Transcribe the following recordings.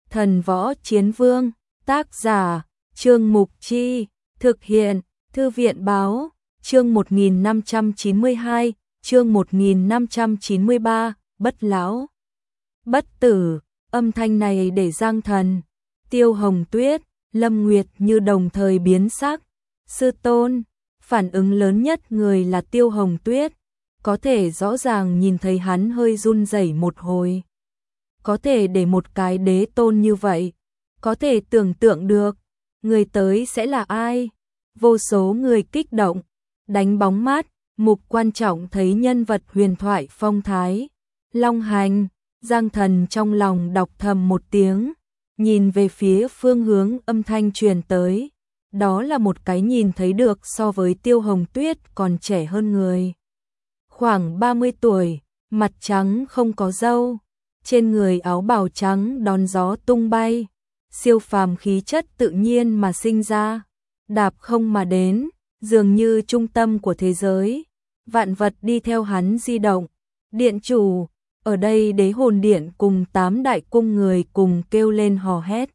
Thần Võ Chiến Vương, tác giả, Trương Mục Chi, thực hiện, Thư viện Báo, chương 1592, chương 1593, bất lão, bất tử, âm thanh này để Giang Thần, Tiêu Hồng Tuyết, Lâm Nguyệt Như đồng thời biến sắc. Sư tôn, phản ứng lớn nhất người là Tiêu Hồng Tuyết, có thể rõ ràng nhìn thấy hắn hơi run rẩy một hồi. Có thể để một cái đế tôn như vậy, có thể tưởng tượng được, người tới sẽ là ai? Vô số người kích động, đánh bóng mát, mục quan trọng thấy nhân vật huyền thoại phong thái. Long Hành, Giang Thần trong lòng đọc thầm một tiếng, nhìn về phía phương hướng âm thanh truyền tới. Đó là một cái nhìn thấy được so với Tiêu Hồng Tuyết còn trẻ hơn người. Khoảng 30 tuổi, mặt trắng không có râu, trên người áo bào trắng đón gió tung bay, siêu phàm khí chất tự nhiên mà sinh ra, đạp không mà đến, dường như trung tâm của thế giới, vạn vật đi theo hắn di động. Điện chủ, ở đây Đế Hồn Điện cùng 8 đại cung người cùng kêu lên hò hét.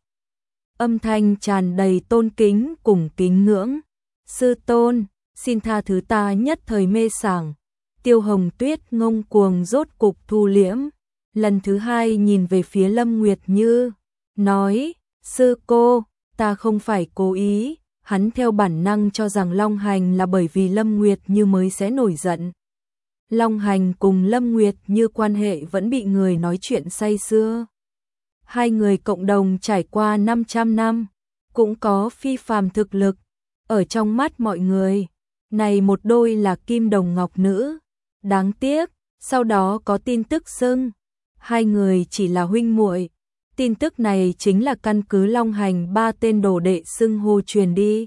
Âm thanh tràn đầy tôn kính cùng kính ngưỡng. Sư tôn, xin tha thứ ta nhất thời mê sảng. Tiêu Hồng Tuyết ngông cuồng rốt cục thu liễm, lần thứ hai nhìn về phía Lâm Nguyệt Như, nói, sư cô, ta không phải cố ý. Hắn theo bản năng cho rằng Long Hành là bởi vì Lâm Nguyệt Như mới sẽ nổi giận. Long Hành cùng Lâm Nguyệt Như quan hệ vẫn bị người nói chuyện say sưa. Hai người cộng đồng trải qua 500 năm, cũng có phi phàm thực lực. Ở trong mắt mọi người, này một đôi là kim đồng ngọc nữ. Đáng tiếc, sau đó có tin tức xưng, hai người chỉ là huynh muội. Tin tức này chính là căn cứ Long Hành 3 tên đồ đệ xưng hô truyền đi.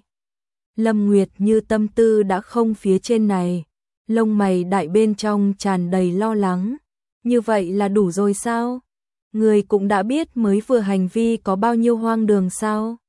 Lâm Nguyệt Như tâm tư đã không phía trên này, lông mày đại bên trong tràn đầy lo lắng. Như vậy là đủ rồi sao? Người cũng đã biết mới vừa hành vi có bao nhiêu hoang đường sao?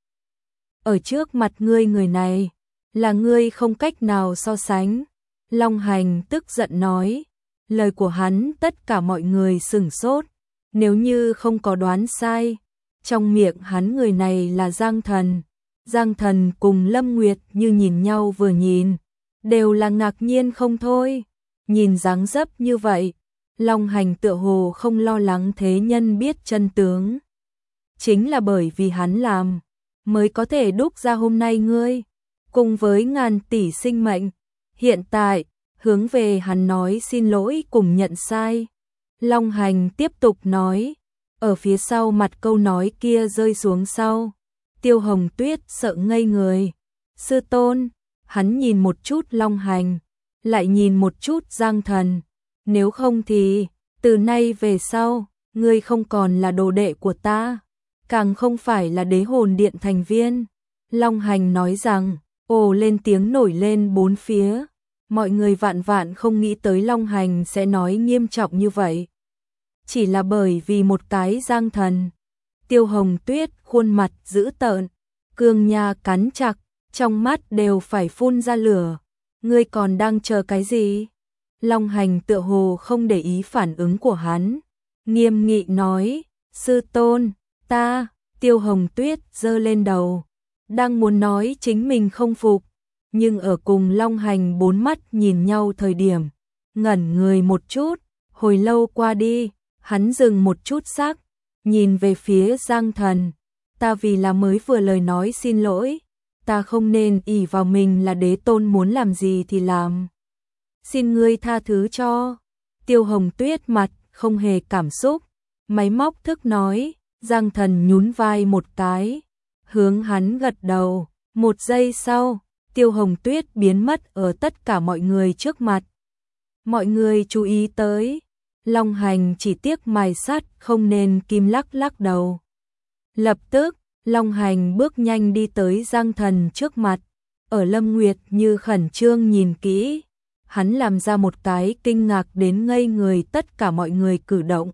Ở trước mặt ngươi người này, là ngươi không cách nào so sánh. Long Hành tức giận nói, lời của hắn tất cả mọi người sửng sốt. Nếu như không có đoán sai, trong miệng hắn người này là Giang Thần. Giang Thần cùng Lâm Nguyệt Như nhìn nhau vừa nhìn, đều là ngạc nhiên không thôi. Nhìn dáng dấp như vậy, Long Hành tựa hồ không lo lắng thế nhân biết chân tướng. Chính là bởi vì hắn làm, mới có thể đúc ra hôm nay ngươi, cùng với ngàn tỷ sinh mệnh. Hiện tại, hướng về hắn nói xin lỗi cùng nhận sai. Long Hành tiếp tục nói, ở phía sau mặt câu nói kia rơi xuống sau. Tiêu Hồng Tuyết sợ ngây người. Sư tôn, hắn nhìn một chút Long Hành, lại nhìn một chút Giang Thần. Nếu không thì, từ nay về sau, ngươi không còn là đồ đệ của ta, càng không phải là Đế Hồn Điện thành viên. Long Hành nói rằng, ồ lên tiếng nổi lên bốn phía. Mọi người vạn vạn không nghĩ tới Long Hành sẽ nói nghiêm trọng như vậy. Chỉ là bởi vì một cái Giang Thần. Tiêu Hồng Tuyết khuôn mặt dữ tợn, cương nha cắn chặt, trong mắt đều phải phun ra lửa. Ngươi còn đang chờ cái gì? Long Hành tựa hồ không để ý phản ứng của hắn, nghiêm nghị nói, sư tôn, ta. Tiêu Hồng Tuyết giơ lên đầu, đang muốn nói chính mình không phục, nhưng ở cùng Long Hành bốn mắt nhìn nhau thời điểm, ngẩn người một chút. Hồi lâu qua đi, hắn dừng một chút sắc, nhìn về phía Giang Thần, ta vì là mới vừa lời nói xin lỗi, ta không nên ỷ vào mình là đế tôn muốn làm gì thì làm. Xin ngươi tha thứ cho. Tiêu Hồng Tuyết mặt không hề cảm xúc, máy móc thức nói. Giang Thần nhún vai một cái, hướng hắn gật đầu. Một giây sau, Tiêu Hồng Tuyết biến mất ở tất cả mọi người trước mặt. Mọi người chú ý tới, Long Hành chỉ tiếc mài sắt không nên kim lắc lắc đầu. Lập tức, Long Hành bước nhanh đi tới Giang Thần trước mặt, ở Lâm Nguyệt Như khẩn trương nhìn kỹ, hắn làm ra một cái kinh ngạc đến ngây người tất cả mọi người cử động.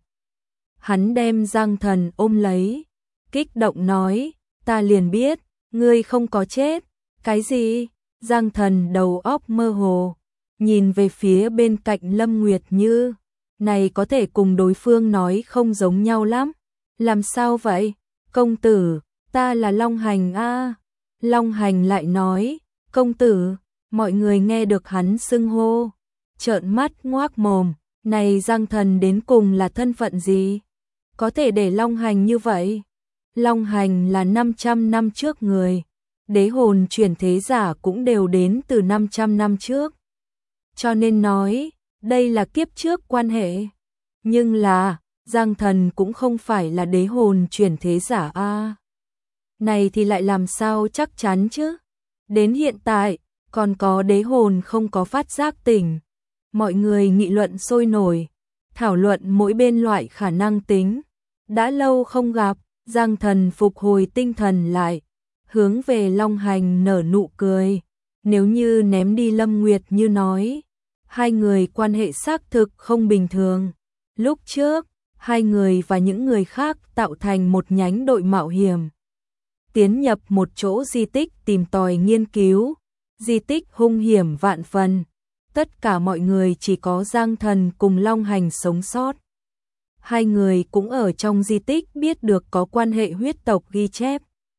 Hắn đem Giang Thần ôm lấy, kích động nói, ta liền biết, ngươi không có chết. Cái gì? Giang Thần đầu óc mơ hồ, nhìn về phía bên cạnh Lâm Nguyệt Như, này có thể cùng đối phương nói không giống nhau lắm. Làm sao vậy? công tử, ta là Long Hành a. Long Hành lại nói, công tử, mọi người nghe được hắn xưng hô, trợn mắt ngoác mồm, này Giang Thần đến cùng là thân phận gì? Có thể để Long Hành như vậy? Long Hành là 500 năm trước người, đế hồn chuyển thế giả cũng đều đến từ 500 năm trước. Cho nên nói, đây là kiếp trước quan hệ. Nhưng là, Giang Thần cũng không phải là đế hồn chuyển thế giả a. Này thì lại làm sao chắc chắn chứ? Đến hiện tại, còn có đế hồn không có phát giác tỉnh. Mọi người nghị luận sôi nổi, thảo luận mỗi bên loại khả năng tính. Đã lâu không gặp, Giang Thần phục hồi tinh thần lại, hướng về Long Hành nở nụ cười. Nếu như ném đi Lâm Nguyệt Như nói, hai người quan hệ xác thực không bình thường. Lúc trước, hai người và những người khác tạo thành một nhánh đội mạo hiểm, tiến nhập một chỗ di tích tìm tòi nghiên cứu. Di tích hung hiểm vạn phần, tất cả mọi người chỉ có Giang Thần cùng Long Hành sống sót. Hai người cũng ở trong di tích biết được có quan hệ huyết tộc ghi chép.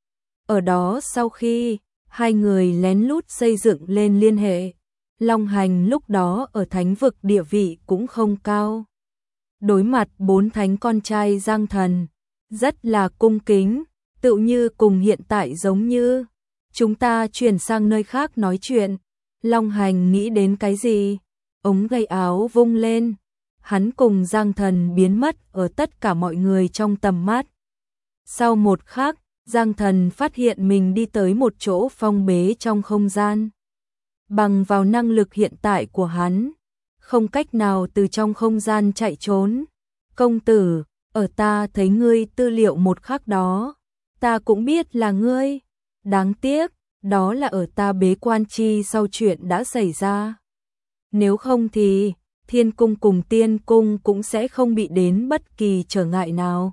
Ở đó sau khi hai người lén lút xây dựng lên liên hệ, Long Hành lúc đó ở thánh vực địa vị cũng không cao. Đối mặt bốn thánh con trai Giang Thần, rất là cung kính, tựu như cùng hiện tại giống như. Chúng ta chuyển sang nơi khác nói chuyện. Long Hành nghĩ đến cái gì? Ống tay áo vung lên. Hắn cùng Giang Thần biến mất ở tất cả mọi người trong tầm mắt. Sau một khắc, Giang Thần phát hiện mình đi tới một chỗ phong bế trong không gian. Bằng vào năng lực hiện tại của hắn, không cách nào từ trong không gian chạy trốn. Công tử, ở ta thấy ngươi tư liệu một khắc đó, ta cũng biết là ngươi. Đáng tiếc, đó là ở ta bế quan chi sau chuyện đã xảy ra. Nếu không thì, Thiên Cung cùng Tiên Cung cũng sẽ không bị đến bất kỳ trở ngại nào.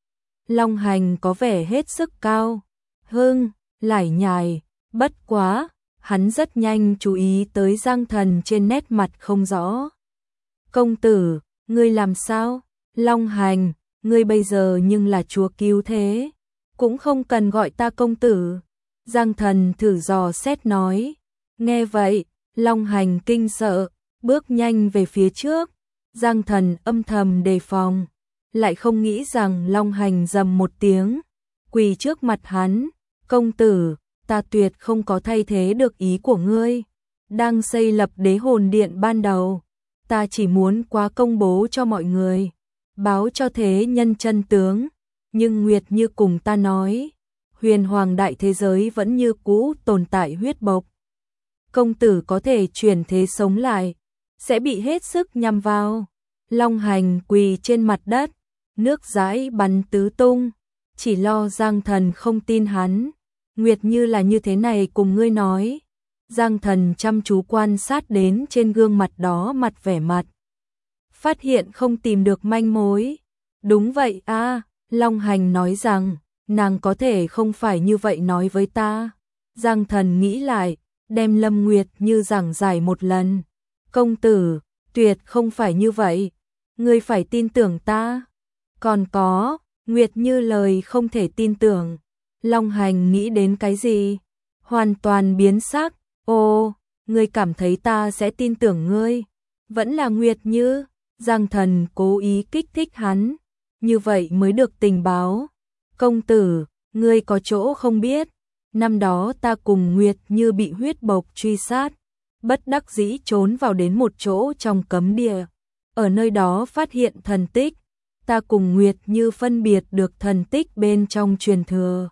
Long Hành có vẻ hết sức cao hưng, lải nhải, bất quá, hắn rất nhanh chú ý tới Giang Thần trên nét mặt không rõ. Công tử, ngươi làm sao? Long Hành, ngươi bây giờ nhưng là chúa cứu thế, cũng không cần gọi ta công tử. Giang Thần thử dò xét nói. Nghe vậy, Long Hành kinh sợ, bước nhanh về phía trước. Giang Thần âm thầm đề phòng, lại không nghĩ rằng Long Hành rầm một tiếng, quỳ trước mặt hắn. Công tử, ta tuyệt không có thay thế được ý của ngươi. Đang xây lập đế hồn điện ban đầu, ta chỉ muốn quá công bố cho mọi người, báo cho thế nhân chân tướng. Nhưng Nguyệt Như cùng ta nói, huyền hoàng đại thế giới vẫn như cũ tồn tại huyết bộc. Công tử có thể chuyển thế sống lại, sẽ bị hết sức nhằm vào. Long Hành quỳ trên mặt đất, nước dãi bắn tứ tung, chỉ lo Giang Thần không tin hắn. Nguyệt Như là như thế này cùng ngươi nói. Giang Thần chăm chú quan sát đến trên gương mặt đó mặt vẻ mặt, phát hiện không tìm được manh mối. Đúng vậy a, Long Hành nói rằng, nàng có thể không phải như vậy nói với ta. Giang Thần nghĩ lại, đem Lâm Nguyệt Như giảng giải một lần. Công tử, tuyệt không phải như vậy, ngươi phải tin tưởng ta. Còn có, Nguyệt Như lời không thể tin tưởng. Long Hành nghĩ đến cái gì? Hoàn toàn biến sắc. Ô, ngươi cảm thấy ta sẽ tin tưởng ngươi? Vẫn là Nguyệt Như? Giang Thần cố ý kích thích hắn, như vậy mới được tình báo. Công tử, ngươi có chỗ không biết, năm đó ta cùng Nguyệt Như bị huyết bộc truy sát, bất đắc dĩ trốn vào đến một chỗ trong cấm địa. Ở nơi đó phát hiện thần tích, ta cùng Nguyệt Như phân biệt được thần tích bên trong truyền thừa.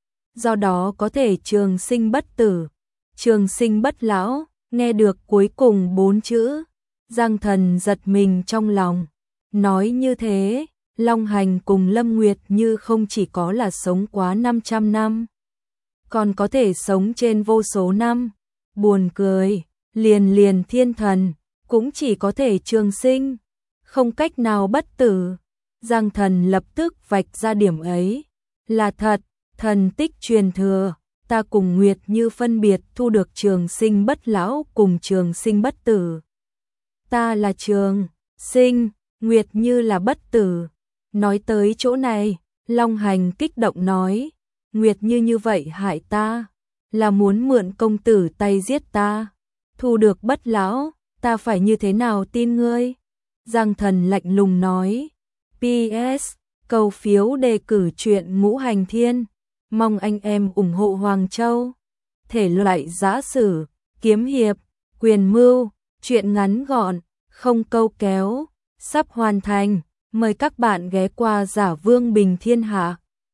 Do đó có thể trường sinh bất tử, trường sinh bất lão. Nghe được cuối cùng 4 chữ, Giang Thần giật mình trong lòng. Nói như thế, Long Hành cùng Lâm Nguyệt Như không chỉ có là sống quá 500 năm, còn có thể sống trên vô số năm. Buồn cười, liền thiên thần, cũng chỉ có thể trường sinh, không cách nào bất tử. Giang Thần lập tức vạch ra điểm ấy. Là thật, thần tích truyền thừa, ta cùng Nguyệt Như phân biệt thu được trường sinh bất lão cùng trường sinh bất tử. Ta là trường sinh, Nguyệt Như là bất tử. Nói tới chỗ này, Long Hành kích động nói, Nguyệt như vậy hại ta, là muốn mượn công tử tay giết ta, thu được Bất lão, ta phải như thế nào tin ngươi? Giang Thần lạnh lùng nói, PS, cầu phiếu đề cử truyện Ngũ Hành Thiên, mong anh em ủng hộ Hoàng Châu. Thể loại giã sử, kiếm hiệp, quyền mưu, truyện ngắn gọn, không câu kéo, sắp hoàn thành, mời các bạn ghé qua Giả Vương Bình Thiên Hạ.